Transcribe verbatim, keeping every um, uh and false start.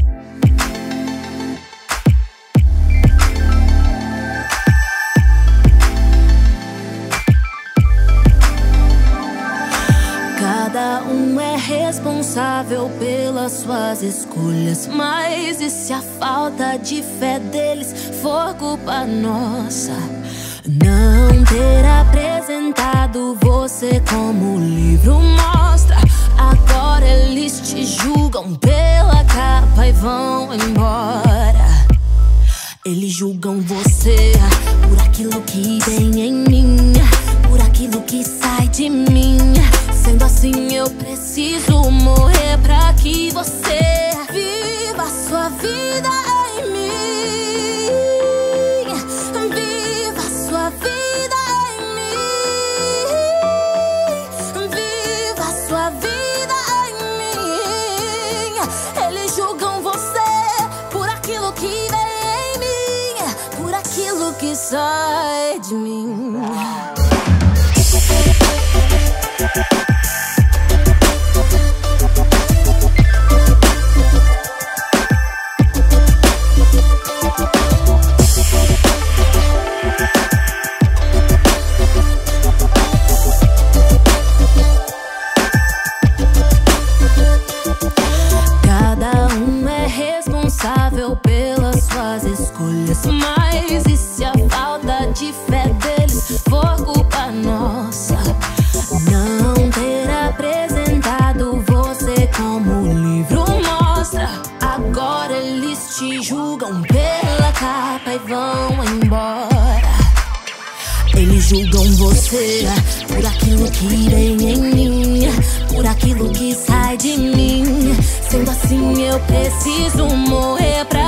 Cada um é responsável pelas suas escolhas, mas e se a falta de fé deles for culpa nossa? Não ter apresentado você como o livro mostra. Agora eles te julgam pela capa e vão embora. Eles julgam você por aquilo que tem em mim, por aquilo que sai de mim. Sendo assim eu preciso morrer pra que você viva a sua vida em mim. Viva a sua vida em mim. Viva a sua vida em mim. Eles julgam você por aquilo que vem em mim, por aquilo que sai de mim. Pelas suas escolhas, mas e se a falta de fé deles for culpa nossa? Não ter apresentado você como o livro mostra. Agora eles te julgam pela capa e vão embora. Eles julgam você por aquilo que vem em mim, por aquilo que sai de mim. Sendo assim eu preciso morrer pra